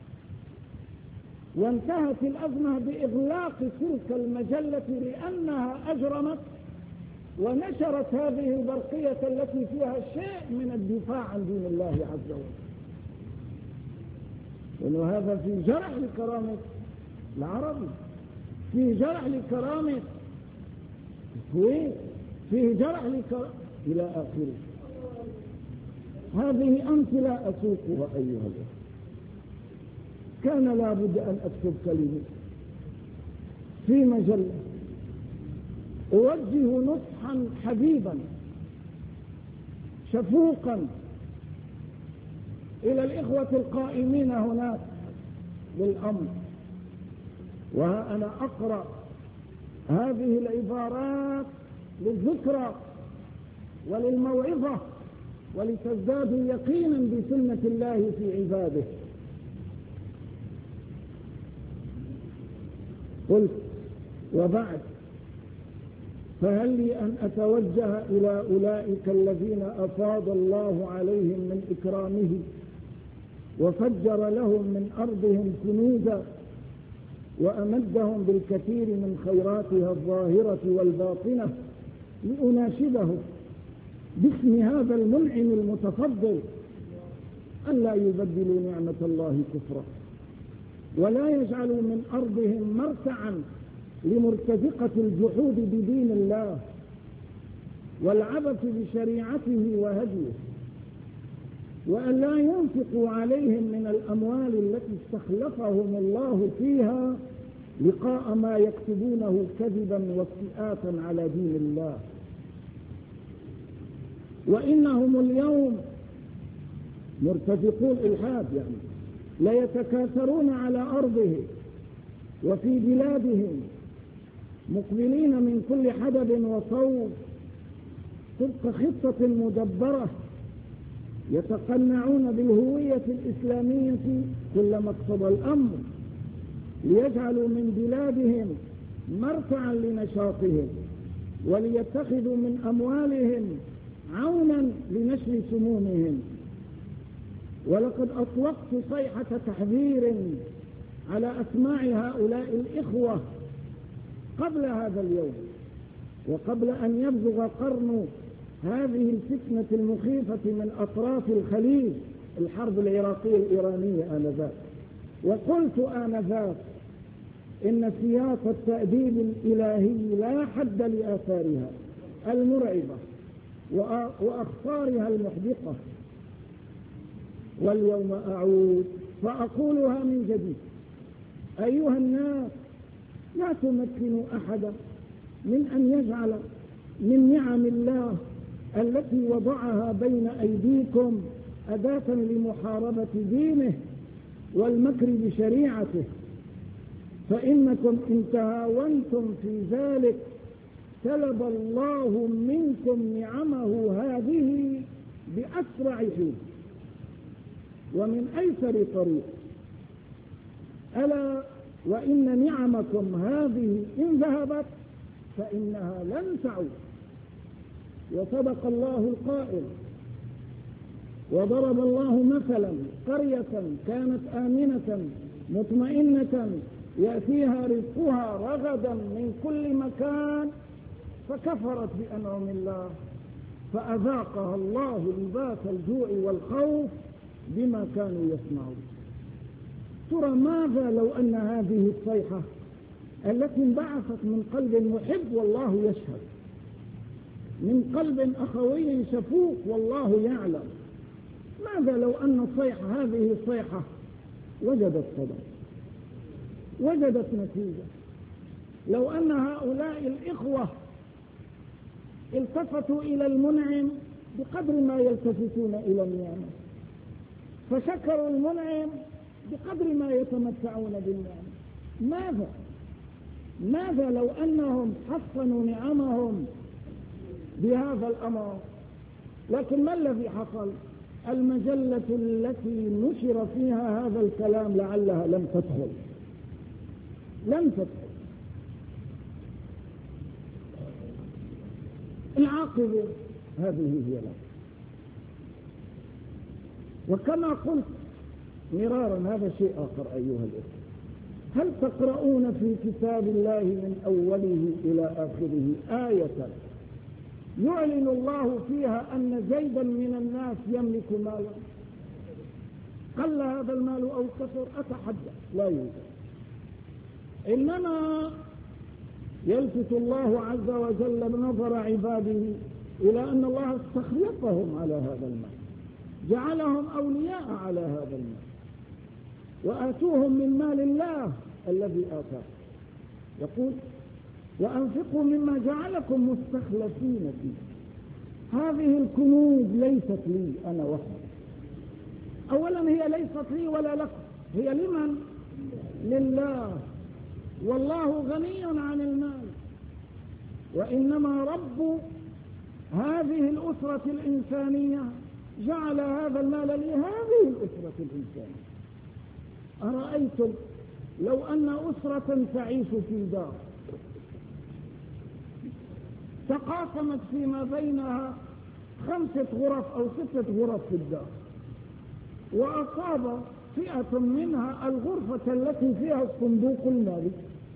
وانتهت الأزمة بإغلاق تلك المجلة لأنها أجرمت ونشرت هذه البرقية التي فيها شيء من الدفاع عن دين الله عز وجل. وهذا في جرح لكرامة العربي، في جرح لكرامة الكويت، في جرح إلى آخره. هذه أمثلة أسوقها أيها الأخوة. كان لابد أن أكتب كلمة في مجلة أوجه نصحا حبيبا شفوقا إلى الإخوة القائمين هناك للأمر، وأنا أقرأ هذه العبارات للذكرى وللموعظة ولتزدادوا يقينا بسنة الله في عباده. قلت: وبعد، فهل لي أن أتوجه إلى أولئك الذين أفاض الله عليهم من إكرامه وفجر لهم من أرضهم كنوزا وأمدهم بالكثير من خيراتها الظاهرة والباطنة، لأناشده باسم هذا المنعم المتفضل ألا يبدلوا نعمة الله كفرا، ولا يجعلوا من أرضهم مرتعا لمرتزقة الجحود بدين الله والعبث بشريعته وهديه، وأن لا ينفقوا عليهم من الأموال التي استخلفهم الله فيها لقاء ما يكتبونه كذبا وافتئاتا على دين الله. وإنهم اليوم مرتزقو الإلحاد ليتكاثرون على أرضه وفي بلادهم، مقبلين من كل حدب وصوب طبق خطة مدبرة، يتقنعون بالهوية الإسلامية كلما اقتضى الأمر، ليجعلوا من بلادهم مرتعا لنشاطهم، وليتخذوا من أموالهم عونا لنشر سمومهم. ولقد أطلقت صيحة تحذير على أسماع هؤلاء الإخوة قبل هذا اليوم، وقبل أن يبزغ قرن هذه الفتنة المخيفة من أطراف الخليج، الحرب العراقية الإيرانية آنذاك. وقلت آنذاك إن سياق التأديب الإلهي لا حد لآثارها المرعبة وأخطارها المحدقة. واليوم أعود فأقولها من جديد: أيها الناس، لا تمكنوا أحدا من أن يجعل من نعم الله التي وضعها بين أيديكم أداة لمحاربة دينه والمكر بشريعته، فإنكم إن تهاونتم في ذلك سلب الله منكم نعمه هذه بأسرع حين ومن أيسر طريق. ألا وإن نعمكم هذه إن ذهبت فإنها لن تعود. وصدق الله القائل: وضرب الله مثلا قرية كانت آمنة مطمئنة يأتيها رزقها رغدا من كل مكان فكفرت بأنعم الله فأذاقها الله لباس الجوع والخوف بما كانوا يصنعون. ترى ماذا لو أن هذه الصيحة التي انبعثت من قلب محب والله يشهد، من قلب أخوي شفوق والله يعلم، ماذا لو أن هذه الصيحة وجدت صدى، وجدت نتيجة؟ لو أن هؤلاء الإخوة التفتوا إلى المنعم بقدر ما يلتفتون إلى النعمة، فشكروا المنعم بقدر ما يتمتعون بالنعمة، ماذا لو أنهم حصنوا نعمهم بهذا الأمر؟ لكن ما الذي حصل؟ المجلة التي نشر فيها هذا الكلام لعلها لم تدخل. العاقبة هذه هي لك. وكما قلت مرارا، هذا شيء آخر أيها الإخوة: هل تقرؤون في كتاب الله من أوله إلى آخره آية يعلن الله فيها أن زيدا من الناس يملك مالا؟ قل هذا المال أو كثر؟ أتحدث لا يوجد. إنما يلفت الله عز وجل بنظر عباده إلى أن الله استخلفهم على هذا المال، جعلهم أولياء على هذا المال، وآتوهم من مال الله الذي آتاه. يقول: وأنفقوا مما جعلكم مستخلفين فيه. هذه الكنوز ليست لي أنا وحدي، أولا هي ليست لي ولا لكم، هي لمن؟ لله، والله غني عن المال، وإنما رب هذه الأسرة الإنسانية جعل هذا المال لهذه الأسرة الإنسانية. أرأيتم لو أن أسرة تعيش في دار تقاسمت فيما بينها 5 غرف أو 6 غرف في الدار، وأصاب فئة منها الغرفة التي فيها الصندوق المالي،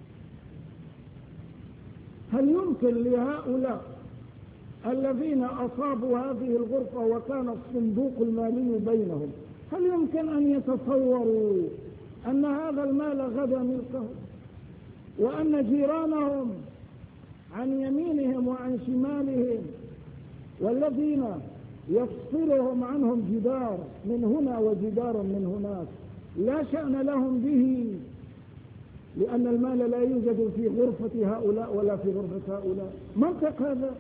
هل يمكن لهؤلاء الذين أصابوا هذه الغرفة وكان الصندوق المالي بينهم، هل يمكن أن يتصوروا أن هذا المال غدا ملكهم، وأن جيرانهم عن يمينهم وعن شمالهم والذين يفصلهم عنهم جدار من هنا وجدار من هناك لا شأن لهم به، لأن المال لا يوجد في غرفة هؤلاء ولا في غرفة هؤلاء؟ منطق هذا؟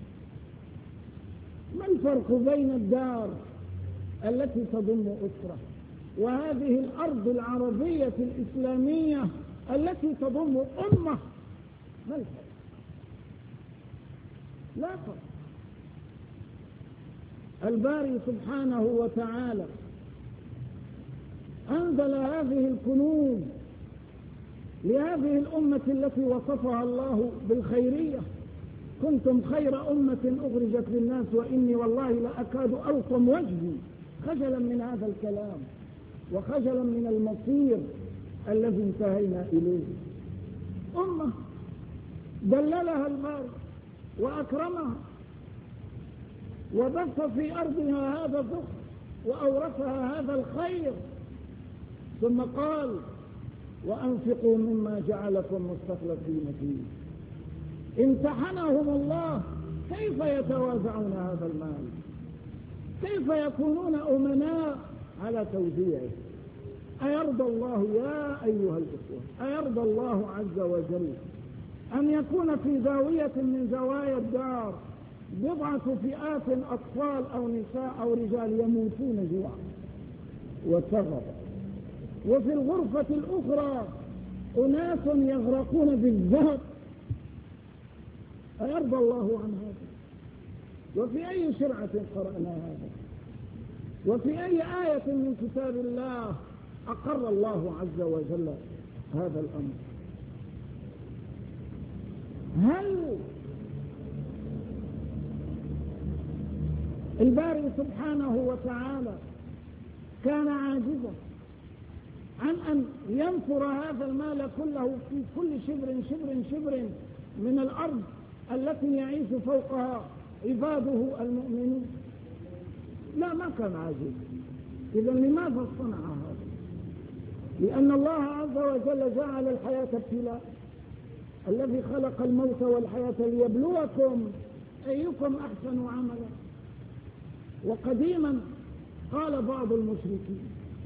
ما الفرق بين الدار التي تضم أسرة وهذه الأرض العربية الإسلامية التي تضم أمة؟ ما الفرق؟ لا فرق. الباري سبحانه وتعالى أنزل هذه الكنوز لهذه الأمة التي وصفها الله بالخيرية: كنتم خير أمة أخرجت للناس وإني والله لأكاد ألطم وجهي خجلا من هذا الكلام وخجلا من المصير الذي انتهينا إليه. أمة دللها الباري وأكرمها وبث في أرضها هذا الذخر وأورثها هذا الخير، ثم قال: وأنفقوا مما جعلكم مستخلفين فيه. امتحنهم الله، كيف يتوازعون هذا المال؟ كيف يكونون أمناء على توزيعه؟ أيرضى الله يا أيها الإخوة، أيرضى الله عز وجل أن يكون في زاوية من زوايا الدار 1 فئات أطفال أو نساء أو رجال يموتون جوعا وسغبا، وفي الغرفة الأخرى أناس يغرقون بالذهب؟ أيرضى الله عن هذا؟ وفي أي شرعة قرأنا هذا؟ وفي أي آية من كتاب الله أقر الله عز وجل هذا الأمر؟ هل الباري سبحانه وتعالى كان عاجزا عن أن ينثر هذا المال كله في كل شبر من الأرض التي يعيش فوقها عباده المؤمنين؟ لا، ما كان عاجزا. إذا لماذا صنع هذا؟ لأن الله عز وجل جعل الحياة ابتلاء، الذي خلق الموت والحياة ليبلوكم أيكم أحسن عملا. وقديما قال بعض المشركين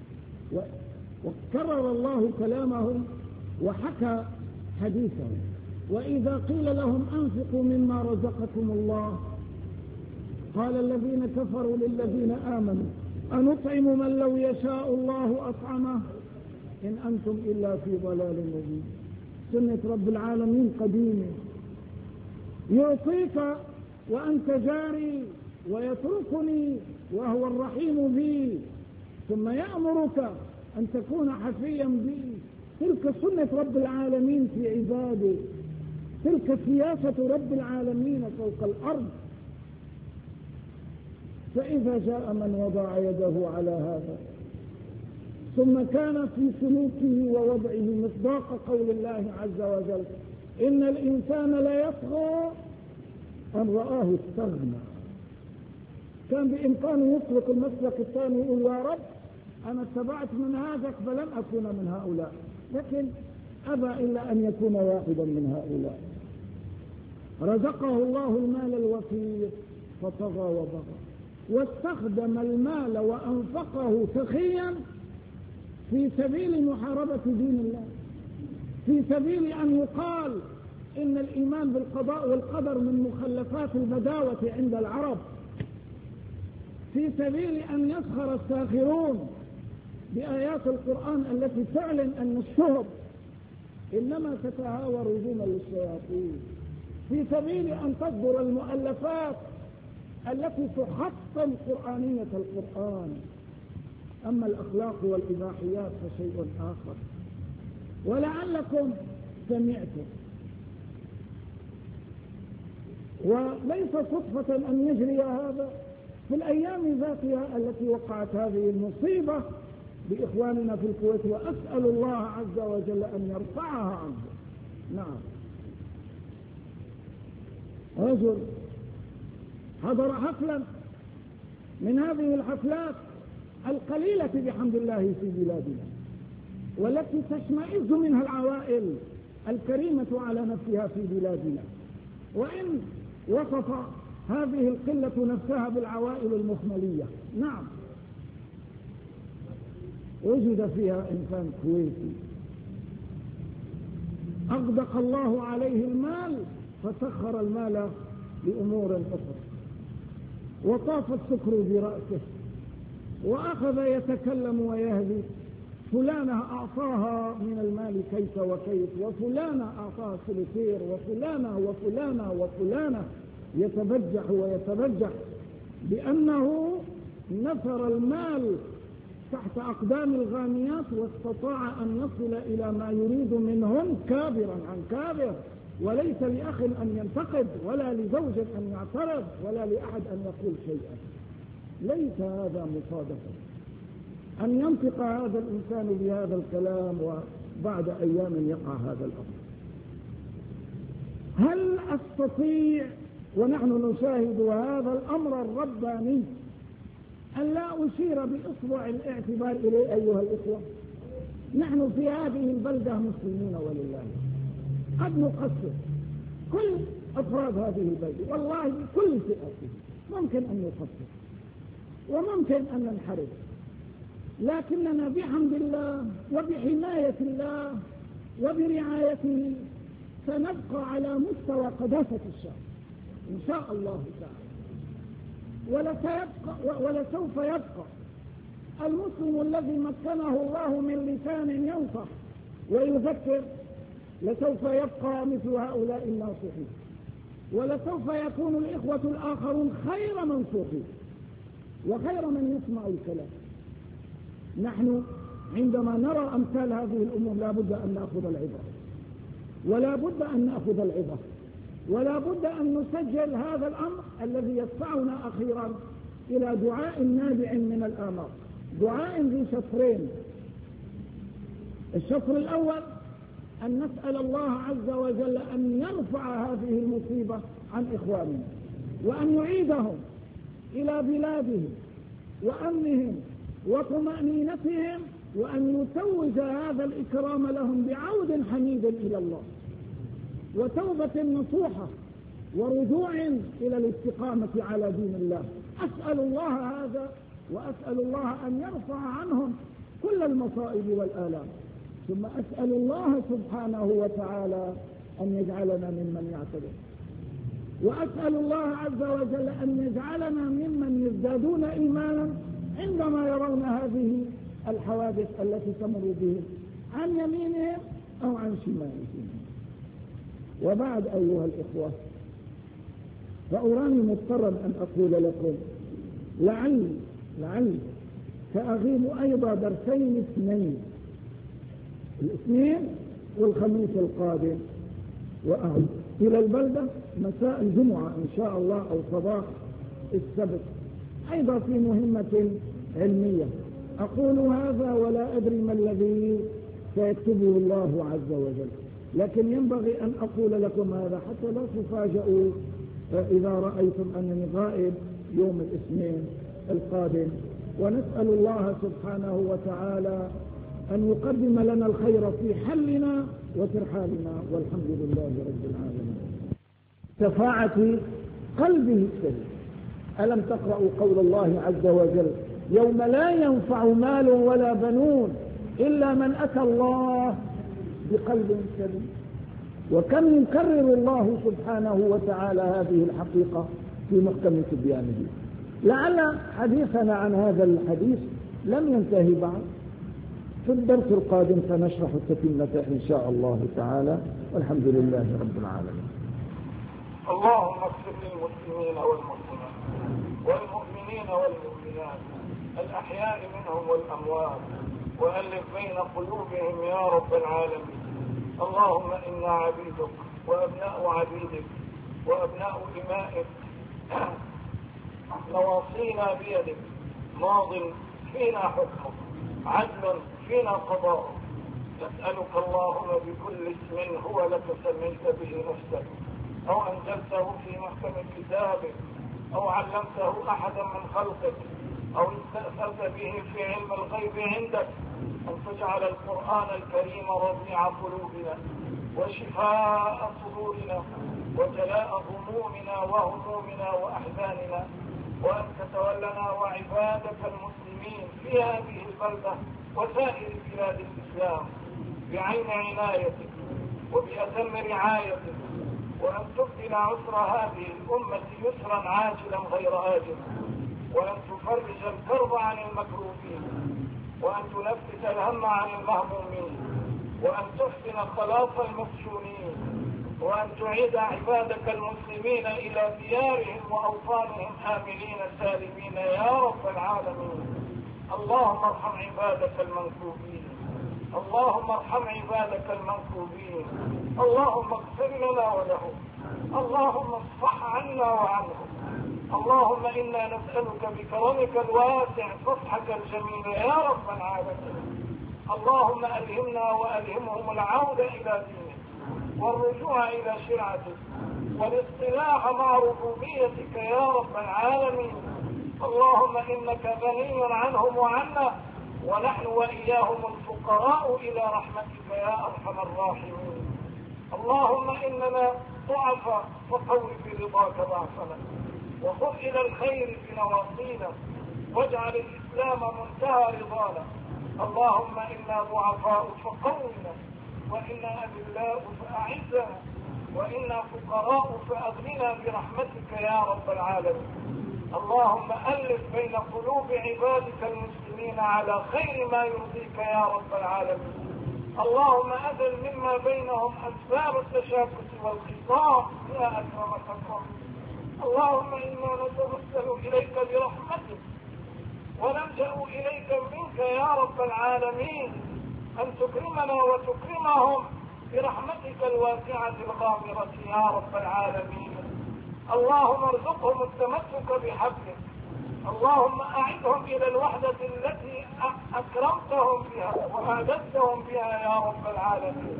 وكرر الله كلامهم وحكى حديثهم: وإذا قيل لهم أنفقوا مما رزقكم الله قال الذين كفروا للذين آمنوا أنطعم من لو يشاء الله أطعمه إن أنتم إلا في ضلال مبين. سنة رب العالمين قديمة، يعطيك وأنت جاري ويتركني وهو الرحيم بي، ثم يأمرك أن تكون حفيا بي. تلك سنة رب العالمين في عباده، تلك سياسة رب العالمين فوق الأرض. فإذا جاء من وضع يده على هذا ثم كان في سلوكه ووضعه مصداق قول الله عز وجل: إن الإنسان لا يطغى أن رآه استغنى، كان بإمكانه يسلك المسلك الثاني ويقول: يا رب أنا اتبعت منهاجك فلن أكون من هؤلاء، لكن أبى إلا أن يكون واحدا من هؤلاء. رزقه الله المال الوفير فطغى وبغى، واستخدم المال وأنفقه سخيا في سبيل محاربة دين الله، في سبيل أن يقال إن الإيمان بالقضاء والقدر من مخلفات البداوة عند العرب، في سبيل أن يسخر الساخرون بآيات القرآن التي تعلن أن الشهب إنما تتهاور هجوما للشياطين، في سبيل أن تصدر المؤلفات التي تحطم قرآنية القرآن. أما الأخلاق والإباحيات فشيء آخر. ولعلكم سمعتم، وليس صدفة أن يجري هذا في الأيام ذاتها التي وقعت هذه المصيبة بإخواننا في الكويت، وأسأل الله عز وجل أن يرفعها عنه. نعم، رجل حضر حفلا من هذه الحفلات القليلة بحمد الله في بلادنا، والتي تشمئز منها العوائل الكريمة على نفسها في بلادنا، وإن وصف هذه القلة نفسها بالعوائل المخملية. نعم، وجد فيها إنسان كويتي أغدق الله عليه المال فسخر المال لأمور أخرى، وطاف السكر برأسه وأخذ يتكلم ويهدي: فلانة أعطاها من المال كيف وكيف، وفلانة أعطاها سلسير، وفلانة وفلانة وفلانة، يتبجح ويتبجح بأنه نثر المال تحت أقدام الغانيات واستطاع أن يصل إلى ما يريد منهم كابرا عن كابر. وليس لأخ أن ينتقد، ولا لزوج أن يعترض، ولا لأحد أن يقول شيئا. ليس هذا مصادفة أن ينطق هذا الإنسان بهذا الكلام وبعد أيام يقع هذا الأمر. هل أستطيع ونحن نشاهد هذا الأمر الرباني أن لا أشير بإصبع الاعتبار إليه أيها الإخوة؟ نحن في هذه البلدة مسلمين ولله، قد نقصر كل أفراد هذه البلدة، والله كل فئة ممكن أن نقصر وممكن أن ننحرف، لكننا بحمد الله وبحماية الله وبرعايته سنبقى على مستوى قداسة الشعب إن شاء الله تعالى. ولسوف يبقى المسلم الذي مكنه الله من لسان ينصح ويذكر، لسوف يبقى مثل هؤلاء الناصحين، ولسوف يكون الإخوة الآخرون خير منصوحين وخير من يسمع الكلام. نحن عندما نرى أمثال هذه الأمور لا بد أن نأخذ العبرة، ولا بد أن نأخذ العبرة، ولا بد أن نسجل هذا الأمر الذي يدفعنا أخيرا إلى دعاء نابع من الآمال، دعاء ذي شطرين. الشطر الأول أن نسأل الله عز وجل أن يرفع هذه المصيبة عن إخواننا، وأن يعيدهم إلى بلادهم وأمنهم وطمأنينتهم، وأن يتوج هذا الإكرام لهم بعود حميد إلى الله وتوبة نصوحة ورجوع إلى الاستقامة على دين الله. أسأل الله هذا، وأسأل الله أن يرفع عنهم كل المصائب والآلام، ثم أسأل الله سبحانه وتعالى أن يجعلنا ممن يعتبر، وأسأل الله عز وجل أن يجعلنا ممن يزدادون إيمانا عندما يرون هذه الحوادث التي تمر بهم عن يمينهم أو عن شمالهم. وبعد أيها الإخوة، فأراني مضطرا أن أقول لكم لعل سأغيب أيضا درسين اثنين، الاثنين والخميس القادم، وأعود إلى البلدة مساء الجمعة إن شاء الله أو صباح السبت، أيضا في مهمة علمية. أقول هذا ولا أدري ما الذي سيكتبه الله عز وجل، لكن ينبغي أن أقول لكم هذا حتى لا تفاجئوا إذا رأيتم أنني غائب يوم الاثنين القادم. ونسأل الله سبحانه وتعالى أن يقدم لنا الخير في حلنا وترحالنا، والحمد لله رب العالمين. شفاعة قلبه السليم. ألم تقرأوا قول الله عز وجل: يوم لا ينفع مال ولا بنون إلا من أتى الله بقلب سليم. وكم يكرر الله سبحانه وتعالى هذه الحقيقة في محكم تبيانه. لعل حديثنا عن هذا الحديث لم ينتهي بعد، في الدرس القادم سنشرح التتمة إن شاء الله تعالى، والحمد لله رب العالمين. اللهم اغفر للمسلمين والمسلمات والمؤمنين والمؤمنات الأحياء منهم والأموات، وألف بين قلوبهم يا رب العالمين. اللهم إنا عبيدك وأبناء عبيدك وأبناء إمائك، نواصينا بيدك، ماض فينا حكمك، عدل فينا قضاء. نسألك اللهم بكل اسم هو لك سميت به نفسك أو أنزلته في محكم كتابك أو علمته أحدا من خلقك أو استأثرت به في علم الغيب عندك، أن تجعل القرآن الكريم ربيع قلوبنا وشفاء صدورنا وجلاء همومنا وهمومنا وأحزاننا، وأن تتولنا وعبادك المسلمين في هذه البلدة وسائر بلاد الإسلام بعين عنايتك وبأتم رعايتك، وأن تبدل عسر هذه الأمة يسرا عاجلا غير آجل، وأن تفرج الكرب عن المكروبين، وأن تنفس الهم عن المهمومين، وأن تحسن خلاص المسجونين، وأن تعيد عبادك المسلمين إلى ديارهم وأوطانهم آمنين سالمين يا رب العالمين. اللهم ارحم عبادك المنكوبين، اللهم ارحم عبادك المنكوبين، اللهم اغفر لنا ولهم، اللهم اصفح عنا وعنهم. اللهم إنا نسألك بكرمك الواسع صفحك الجميل يا رب العالمين. اللهم ألهمنا وألهمهم العودة إلى دينك والرجوع إلى شرعتك والاصطلاح مع ربوبيتك يا رب العالمين. اللهم إنك غني عنهم وعنا، ونحن وإياهم الفقراء إلى رحمتك يا أرحم الراحمين. اللهم إننا ضعفاء فقوي برضاك ضعفنا، وخذ إلى الخير بنواصينا، واجعل الإسلام منتهى رضانا. اللهم إنا ضعفاء فقونا، وإنا أذلاء فأعزنا، وإنا فقراء فأغننا برحمتك يا رب العالمين. اللهم ألف بين قلوب عبادك المسلمين على خير ما يرضيك يا رب العالمين. اللهم أزل مما بينهم أسباب التشاكس والخصام يا أكرم الأكرمين. اللهم إنا نتوسل إليك برحمتك ونلجأ إليك منك يا رب العالمين أن تكرمنا وتكرمهم برحمتك الواسعة الغامرة يا رب العالمين. اللهم ارزقهم التمسك بحبلك، اللهم أعدهم إلى الوحدة التي أكرمتهم بها وأعددتهم بها يا رب العالمين.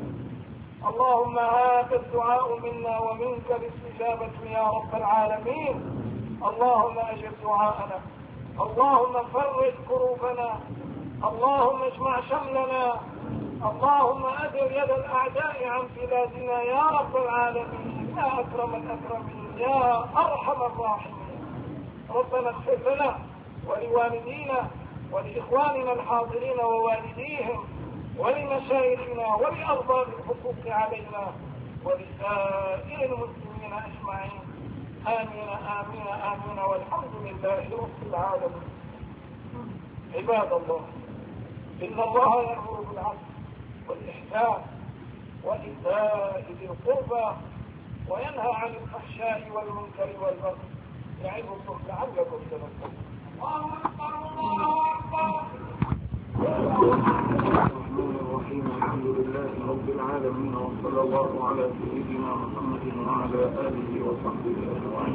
اللهم هذا الدعاء منا ومنك الاستجابة يا رب العالمين. اللهم أجب دعاءنا، اللهم فرج كروبنا، اللهم اجمع شملنا، اللهم أدر يد الأعداء عن بلادنا يا رب العالمين يا أكرم الأكرمين يا أرحم الراحمين. ربنا اغفر لنا ولوالدينا ولإخواننا الحاضرين ووالديهم ولمشايخنا ولأرباب الحقوق علينا ولسائر المسلمين أجمعين. آمين آمين آمين، والحمد لله رب العالمين. عباد الله، إن الله يأمر بالعدل والإحسان وإيتاء ذي القربى وينهى عن الفحشاء والمنكر والبغي يعظكم لعلكم تذكرون. الله أكبر الله أكبر. الرحمن الرحيم، الحمد لله رب العالمين، وصلى الله على سيدنا محمد وعلى آله وصحبه أجمعين.